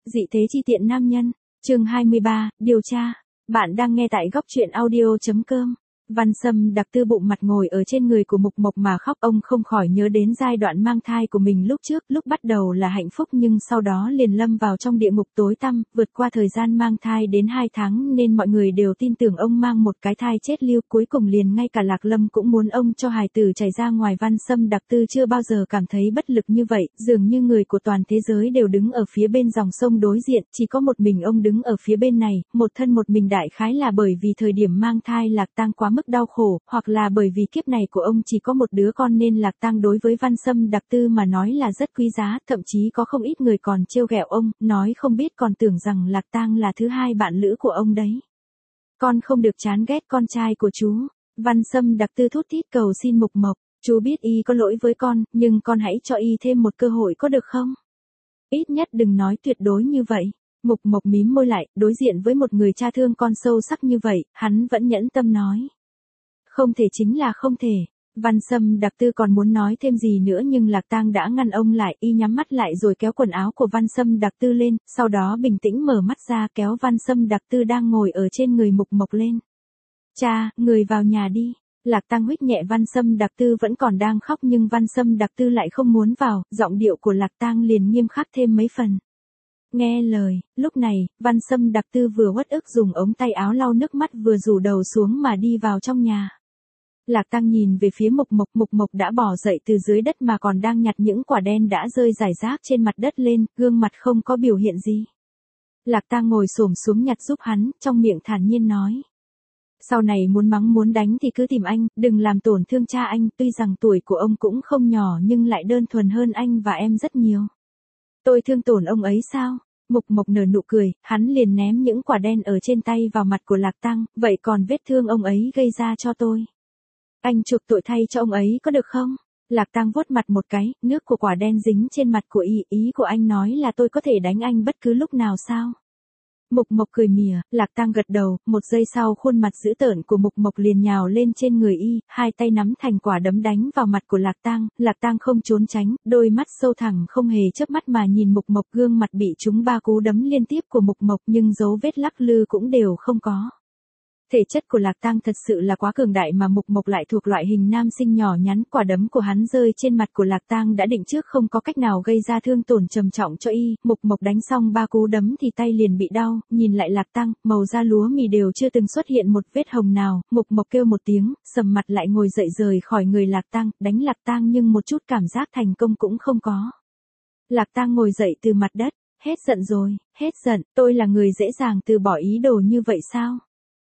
Dị thế chi tiện nam nhân, chương 23, điều tra. Bạn đang nghe tại góc truyện audio.com. Văn Sâm Đặc Tư bụng mặt ngồi ở trên người của Mục Mộc mà khóc, ông không khỏi nhớ đến giai đoạn mang thai của mình lúc trước, lúc bắt đầu là hạnh phúc nhưng sau đó liền lâm vào trong địa ngục tối tăm, vượt qua thời gian mang thai đến 2 tháng nên mọi người đều tin tưởng ông mang một cái thai chết lưu, cuối cùng liền ngay cả Lạc Lâm cũng muốn ông cho hài tử chảy ra ngoài. Văn Sâm Đặc Tư chưa bao giờ cảm thấy bất lực như vậy, dường như người của toàn thế giới đều đứng ở phía bên dòng sông đối diện, chỉ có một mình ông đứng ở phía bên này, một thân một mình. Đại khái là bởi vì thời điểm mang thai Lạc Tang quá mức đau khổ, hoặc là bởi vì kiếp này của ông chỉ có một đứa con nên Lạc Tang đối với Văn Sâm Đặc Tư mà nói là rất quý giá, thậm chí có không ít người còn trêu ghẹo ông, nói không biết còn tưởng rằng Lạc Tang là thứ hai bạn lữ của ông đấy. Con không được chán ghét con trai của chú. Văn Sâm Đặc Tư thút thít cầu xin Mục Mộc, chú biết y có lỗi với con, nhưng con hãy cho y thêm một cơ hội có được không? Ít nhất đừng nói tuyệt đối như vậy. Mục Mộc mím môi lại, đối diện với một người cha thương con sâu sắc như vậy, hắn vẫn nhẫn tâm nói. Không thể chính là không thể. Văn Sâm Đặc Tư còn muốn nói thêm gì nữa nhưng Lạc Tang đã ngăn ông lại, y nhắm mắt lại rồi kéo quần áo của Văn Sâm Đặc Tư lên, sau đó bình tĩnh mở mắt ra kéo Văn Sâm Đặc Tư đang ngồi ở trên người Mục Mộc lên. Cha, người vào nhà đi. Lạc Tang huých nhẹ Văn Sâm Đặc Tư vẫn còn đang khóc nhưng Văn Sâm Đặc Tư lại không muốn vào, giọng điệu của Lạc Tang liền nghiêm khắc thêm mấy phần. Nghe lời, lúc này, Văn Sâm Đặc Tư vừa uất ức dùng ống tay áo lau nước mắt vừa rủ đầu xuống mà đi vào trong nhà. Lạc Tang nhìn về phía Mục Mộc đã bò dậy từ dưới đất mà còn đang nhặt những quả đen đã rơi rải rác trên mặt đất lên, gương mặt không có biểu hiện gì. Lạc Tang ngồi xổm xuống nhặt giúp hắn, trong miệng thản nhiên nói. Sau này muốn mắng muốn đánh thì cứ tìm anh, đừng làm tổn thương cha anh, tuy rằng tuổi của ông cũng không nhỏ nhưng lại đơn thuần hơn anh và em rất nhiều. Tôi thương tổn ông ấy sao? Mục Mộc nở nụ cười, hắn liền ném những quả đen ở trên tay vào mặt của Lạc Tang, vậy còn vết thương ông ấy gây ra cho tôi. Anh chuộc tội thay cho ông ấy có được không? Lạc Tang vuốt mặt một cái, nước của quả đen dính trên mặt của y, ý của anh nói là tôi có thể đánh anh bất cứ lúc nào sao? Mục Mộc cười mỉa, Lạc Tang gật đầu, một giây sau khuôn mặt dữ tợn của Mục Mộc liền nhào lên trên người y, hai tay nắm thành quả đấm đánh vào mặt của Lạc Tang không trốn tránh, đôi mắt sâu thẳm không hề chớp mắt mà nhìn Mục Mộc, gương mặt bị trúng 3 cú đấm liên tiếp của Mục Mộc nhưng dấu vết lắc lư cũng đều không có. Thể chất của Lạc Tang thật sự là quá cường đại mà Mục Mộc lại thuộc loại hình nam sinh nhỏ nhắn, quả đấm của hắn rơi trên mặt của Lạc Tang đã định trước không có cách nào gây ra thương tổn trầm trọng cho y, Mục Mộc đánh xong 3 cú đấm thì tay liền bị đau, nhìn lại Lạc Tang, màu da lúa mì đều chưa từng xuất hiện một vết hồng nào, Mục Mộc kêu một tiếng, sầm mặt lại ngồi dậy rời khỏi người Lạc Tang, đánh Lạc Tang nhưng một chút cảm giác thành công cũng không có. Lạc Tang ngồi dậy từ mặt đất, hết giận rồi, hết giận, tôi là người dễ dàng từ bỏ ý đồ như vậy sao?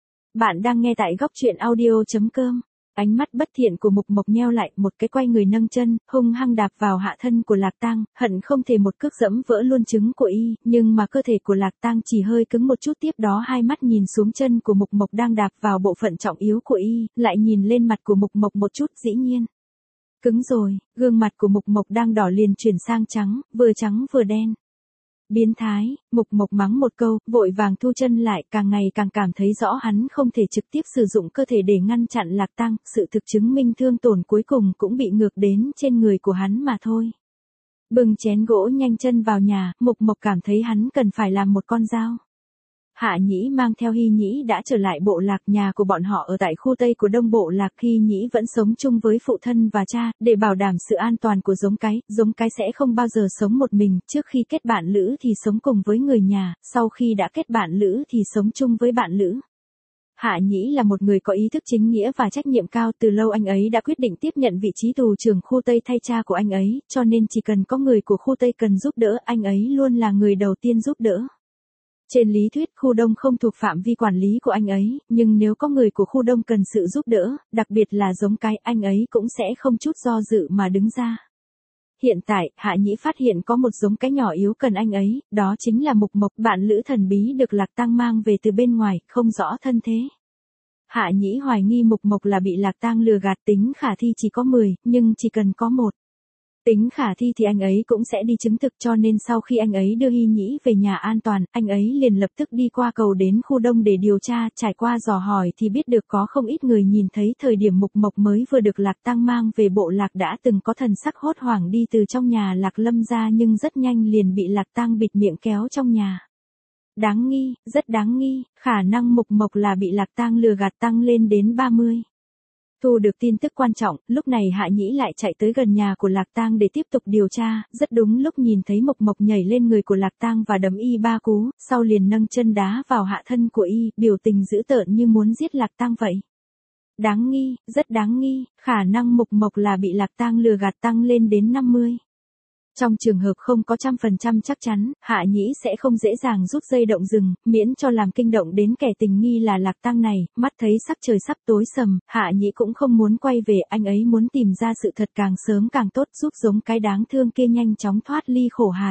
Bạn đang nghe tại góc truyện audio.com. Ánh mắt bất thiện của Mục Mộc nheo lại, một cái quay người nâng chân, hung hăng đạp vào hạ thân của Lạc Tang, hận không thể một cước dẫm vỡ luôn trứng của y, nhưng mà cơ thể của Lạc Tang chỉ hơi cứng một chút, tiếp đó hai mắt nhìn xuống chân của Mục Mộc đang đạp vào bộ phận trọng yếu của y, lại nhìn lên mặt của Mục Mộc một chút, dĩ nhiên. Cứng rồi, gương mặt của Mục Mộc đang đỏ liền chuyển sang trắng vừa đen. Biến thái, Mục Mộc mắng một câu, vội vàng thu chân lại, càng ngày càng cảm thấy rõ hắn không thể trực tiếp sử dụng cơ thể để ngăn chặn Lạc Tang, sự thực chứng minh thương tổn cuối cùng cũng bị ngược đến trên người của hắn mà thôi. Bưng chén gỗ nhanh chân vào nhà, Mục Mộc cảm thấy hắn cần phải làm một con dao. Hạ Nhĩ mang theo Hy Nhĩ đã trở lại Bộ Lạc, nhà của bọn họ ở tại khu Tây của Đông Bộ Lạc. Hy Nhĩ vẫn sống chung với phụ thân và cha, để bảo đảm sự an toàn của giống cái sẽ không bao giờ sống một mình, trước khi kết bạn lữ thì sống cùng với người nhà, sau khi đã kết bạn lữ thì sống chung với bạn lữ. Hạ Nhĩ là một người có ý thức chính nghĩa và trách nhiệm cao, từ lâu anh ấy đã quyết định tiếp nhận vị trí tù trưởng khu Tây thay cha của anh ấy, cho nên chỉ cần có người của khu Tây cần giúp đỡ, anh ấy luôn là người đầu tiên giúp đỡ. Trên lý thuyết khu Đông không thuộc phạm vi quản lý của anh ấy, nhưng nếu có người của khu Đông cần sự giúp đỡ, đặc biệt là giống cái, anh ấy cũng sẽ không chút do dự mà đứng ra. Hiện tại, Hạ Nhĩ phát hiện có một giống cái nhỏ yếu cần anh ấy, đó chính là Mục Mộc, bạn lữ thần bí được Lạc Tang mang về từ bên ngoài, không rõ thân thế. Hạ Nhĩ hoài nghi Mục Mộc là bị Lạc Tang lừa gạt, tính khả thi chỉ có 10, nhưng chỉ cần có 1. Tính khả thi thì anh ấy cũng sẽ đi chứng thực, cho nên sau khi anh ấy đưa Hy Nhĩ về nhà an toàn, anh ấy liền lập tức đi qua cầu đến khu đông để điều tra, trải qua dò hỏi thì biết được có không ít người nhìn thấy thời điểm Mục Mộc mới vừa được Lạc Tăng mang về bộ lạc đã từng có thần sắc hốt hoảng đi từ trong nhà Lạc Lâm ra, nhưng rất nhanh liền bị Lạc Tăng bịt miệng kéo trong nhà. Đáng nghi, rất đáng nghi, khả năng Mục Mộc là bị Lạc Tăng lừa gạt tăng lên đến 30. Thu được tin tức quan trọng, lúc này Hạ Nhĩ lại chạy tới gần nhà của Lạc Tang để tiếp tục điều tra, rất đúng lúc nhìn thấy Mộc Mộc nhảy lên người của Lạc Tang và đấm y 3 cú, sau liền nâng chân đá vào hạ thân của y, biểu tình dữ tợn như muốn giết Lạc Tang vậy. Đáng nghi, rất đáng nghi, khả năng Mộc Mộc là bị Lạc Tang lừa gạt tăng lên đến 50. Trong trường hợp không có 100% chắc chắn, Hạ Nhĩ sẽ không dễ dàng rút dây động rừng, miễn cho làm kinh động đến kẻ tình nghi là Lạc Tăng này, mắt thấy sắc trời sắp tối sầm, Hạ Nhĩ cũng không muốn quay về, anh ấy muốn tìm ra sự thật càng sớm càng tốt, giúp giống cái đáng thương kia nhanh chóng thoát ly khổ hải.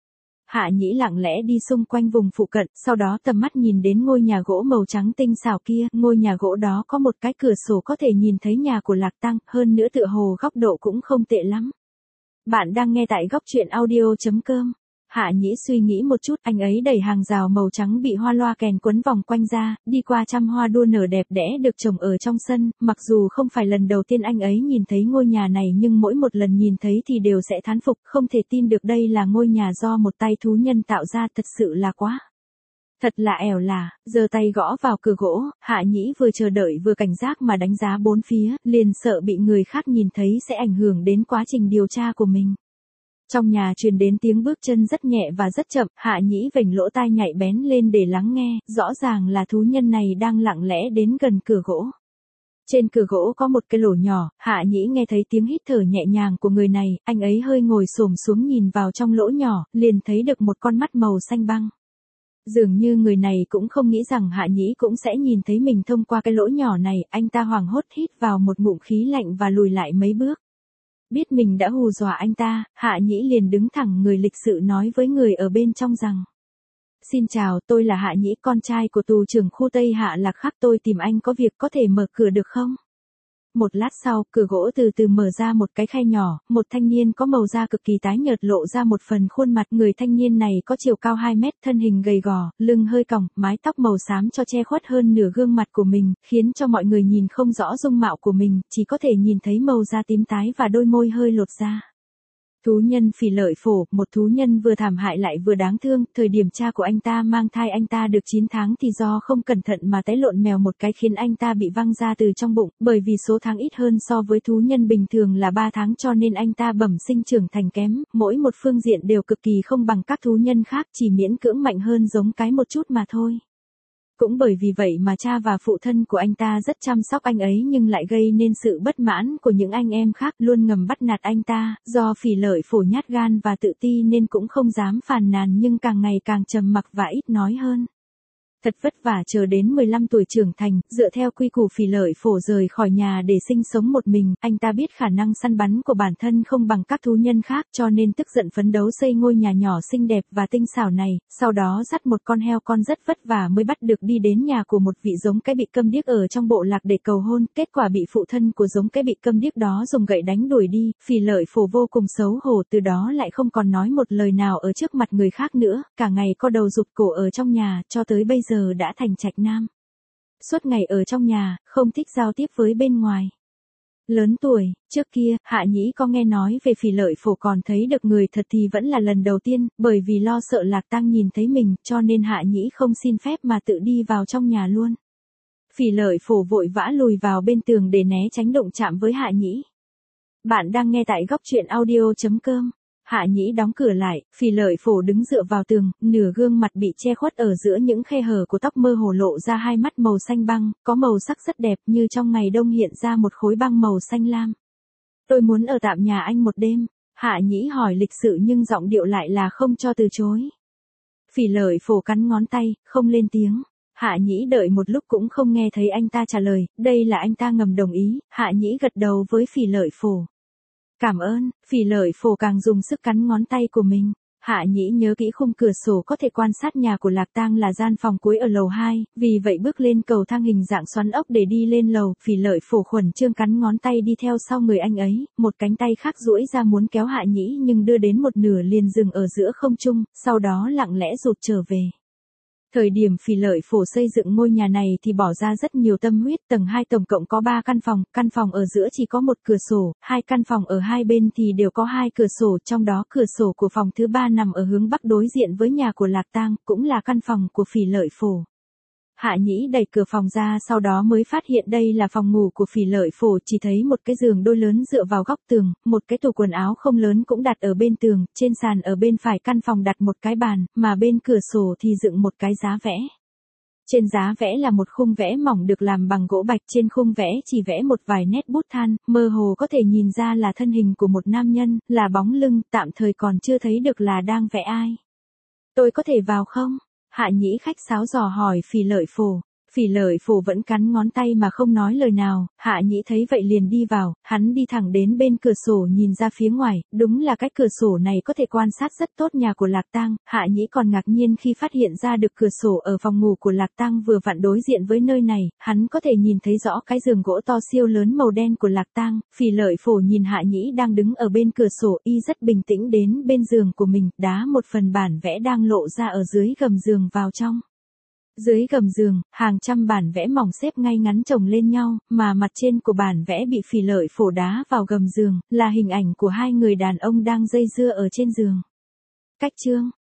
Hạ Nhĩ lặng lẽ đi xung quanh vùng phụ cận, sau đó tầm mắt nhìn đến ngôi nhà gỗ màu trắng tinh xảo kia, ngôi nhà gỗ đó có một cái cửa sổ có thể nhìn thấy nhà của Lạc Tăng, hơn nữa tựa hồ góc độ cũng không tệ lắm. Bạn đang nghe tại góc truyện audio.com. Hạ Nhĩ suy nghĩ một chút, anh ấy đẩy hàng rào màu trắng bị hoa loa kèn quấn vòng quanh ra, đi qua trăm hoa đua nở đẹp đẽ được trồng ở trong sân, mặc dù không phải lần đầu tiên anh ấy nhìn thấy ngôi nhà này nhưng mỗi một lần nhìn thấy thì đều sẽ thán phục, không thể tin được đây là ngôi nhà do một tay thú nhân tạo ra, thật sự là quá. Thật là ẻo là, giơ tay gõ vào cửa gỗ, Hạ Nhĩ vừa chờ đợi vừa cảnh giác mà đánh giá bốn phía, liền sợ bị người khác nhìn thấy sẽ ảnh hưởng đến quá trình điều tra của mình. Trong nhà truyền đến tiếng bước chân rất nhẹ và rất chậm, Hạ Nhĩ vểnh lỗ tai nhạy bén lên để lắng nghe, rõ ràng là thú nhân này đang lặng lẽ đến gần cửa gỗ. Trên cửa gỗ có một cái lỗ nhỏ, Hạ Nhĩ nghe thấy tiếng hít thở nhẹ nhàng của người này, anh ấy hơi ngồi xổm xuống nhìn vào trong lỗ nhỏ, liền thấy được một con mắt màu xanh băng. Dường như người này cũng không nghĩ rằng Hạ Nhĩ cũng sẽ nhìn thấy mình thông qua cái lỗ nhỏ này, anh ta hoảng hốt hít vào một ngụm khí lạnh và lùi lại mấy bước. Biết mình đã hù dọa anh ta, Hạ Nhĩ liền đứng thẳng người lịch sự nói với người ở bên trong rằng: Xin chào, tôi là Hạ Nhĩ, con trai của tù trưởng khu Tây Hạ Lạc Khắc, tôi tìm anh có việc, có thể mở cửa được không? Một lát sau, cửa gỗ từ từ mở ra một cái khe nhỏ, một thanh niên có màu da cực kỳ tái nhợt lộ ra một phần khuôn mặt, người thanh niên này có chiều cao 2 mét, thân hình gầy gò, lưng hơi còng, mái tóc màu xám cho che khuất hơn nửa gương mặt của mình, khiến cho mọi người nhìn không rõ dung mạo của mình, chỉ có thể nhìn thấy màu da tím tái và đôi môi hơi lột ra. Thú nhân Phỉ Lợi Phổ, một thú nhân vừa thảm hại lại vừa đáng thương, thời điểm cha của anh ta mang thai anh ta được 9 tháng thì do không cẩn thận mà té lộn mèo một cái khiến anh ta bị văng ra từ trong bụng, bởi vì số tháng ít hơn so với thú nhân bình thường là 3 tháng cho nên anh ta bẩm sinh trưởng thành kém, mỗi một phương diện đều cực kỳ không bằng các thú nhân khác, chỉ miễn cưỡng mạnh hơn giống cái một chút mà thôi. Cũng bởi vì vậy mà cha và phụ thân của anh ta rất chăm sóc anh ấy nhưng lại gây nên sự bất mãn của những anh em khác luôn ngầm bắt nạt anh ta, do Phỉ Lợi Phổ nhát gan và tự ti nên cũng không dám phàn nàn nhưng càng ngày càng trầm mặc và ít nói hơn. Thật vất vả chờ đến 15 tuổi trưởng thành, dựa theo quy củ Phỉ Lợi Phổ rời khỏi nhà để sinh sống một mình, anh ta biết khả năng săn bắn của bản thân không bằng các thú nhân khác cho nên tức giận phấn đấu xây ngôi nhà nhỏ xinh đẹp và tinh xảo này, sau đó dắt một con heo con rất vất vả mới bắt được đi đến nhà của một vị giống cái bị câm điếc ở trong bộ lạc để cầu hôn, kết quả bị phụ thân của giống cái bị câm điếc đó dùng gậy đánh đuổi đi, Phỉ Lợi Phổ vô cùng xấu hổ, từ đó lại không còn nói một lời nào ở trước mặt người khác nữa, cả ngày co đầu rụt cổ ở trong nhà, cho tới bây giờ đã thành trạch nam. Suốt ngày ở trong nhà, không thích giao tiếp với bên ngoài. Lớn tuổi, trước kia, Hạ Nhĩ có nghe nói về Phỉ Lợi Phổ còn thấy được người thật thì vẫn là lần đầu tiên, bởi vì lo sợ Lạc Tăng nhìn thấy mình, cho nên Hạ Nhĩ không xin phép mà tự đi vào trong nhà luôn. Phỉ Lợi Phổ vội vã lùi vào bên tường để né tránh đụng chạm với Hạ Nhĩ. Bạn đang nghe tại góc truyện audio.com. Hạ Nhĩ đóng cửa lại, Phỉ Lợi Phổ đứng dựa vào tường, nửa gương mặt bị che khuất ở giữa những khe hở của tóc mơ hồ lộ ra hai mắt màu xanh băng, có màu sắc rất đẹp như trong ngày đông hiện ra một khối băng màu xanh lam. Tôi muốn ở tạm nhà anh một đêm, Hạ Nhĩ hỏi lịch sự nhưng giọng điệu lại là không cho từ chối. Phỉ Lợi Phổ cắn ngón tay, không lên tiếng. Hạ Nhĩ đợi một lúc cũng không nghe thấy anh ta trả lời, đây là anh ta ngầm đồng ý, Hạ Nhĩ gật đầu với Phỉ Lợi Phổ. Cảm ơn, Phỉ Lợi Phổ càng dùng sức cắn ngón tay của mình. Hạ Nhĩ nhớ kỹ khung cửa sổ có thể quan sát nhà của Lạc Tang là gian phòng cuối ở lầu 2, vì vậy bước lên cầu thang hình dạng xoắn ốc để đi lên lầu, Phỉ Lợi Phổ khuẩn trương cắn ngón tay đi theo sau người anh ấy, một cánh tay khác duỗi ra muốn kéo Hạ Nhĩ nhưng đưa đến một nửa liền dừng ở giữa không trung, sau đó lặng lẽ rụt trở về. Thời điểm Phỉ Lợi Phổ xây dựng ngôi nhà này thì bỏ ra rất nhiều tâm huyết, tầng 2 tổng cộng có 3 căn phòng ở giữa chỉ có một cửa sổ, 2 căn phòng ở hai bên thì đều có 2 cửa sổ, trong đó cửa sổ của phòng thứ 3 nằm ở hướng bắc đối diện với nhà của Lạc Tang, cũng là căn phòng của Phỉ Lợi Phổ. Hạ Nhĩ đẩy cửa phòng ra sau đó mới phát hiện đây là phòng ngủ của Phỉ Lợi Phổ, chỉ thấy một cái giường đôi lớn dựa vào góc tường, một cái tủ quần áo không lớn cũng đặt ở bên tường, trên sàn ở bên phải căn phòng đặt một cái bàn, mà bên cửa sổ thì dựng một cái giá vẽ. Trên giá vẽ là một khung vẽ mỏng được làm bằng gỗ bạch, trên khung vẽ chỉ vẽ một vài nét bút than, mơ hồ có thể nhìn ra là thân hình của một nam nhân, là bóng lưng, tạm thời còn chưa thấy được là đang vẽ ai. Tôi có thể vào không? Hạ Nhĩ khách sáo dò hỏi Phỉ Lợi Phổ. Phỉ Lợi Phổ vẫn cắn ngón tay mà không nói lời nào, Hạ Nhĩ thấy vậy liền đi vào, hắn đi thẳng đến bên cửa sổ nhìn ra phía ngoài, đúng là cái cửa sổ này có thể quan sát rất tốt nhà của Lạc Tang, Hạ Nhĩ còn ngạc nhiên khi phát hiện ra được cửa sổ ở phòng ngủ của Lạc Tang vừa vặn đối diện với nơi này, hắn có thể nhìn thấy rõ cái giường gỗ to siêu lớn màu đen của Lạc Tang. Phỉ Lợi Phổ nhìn Hạ Nhĩ đang đứng ở bên cửa sổ, y rất bình tĩnh đến bên giường của mình, đá một phần bản vẽ đang lộ ra ở dưới gầm giường vào trong. Dưới gầm giường, hàng trăm bản vẽ mỏng xếp ngay ngắn chồng lên nhau, mà mặt trên của bản vẽ bị Phỉ Lợi Phổ đá vào gầm giường, là hình ảnh của hai người đàn ông đang dây dưa ở trên giường. Cách chương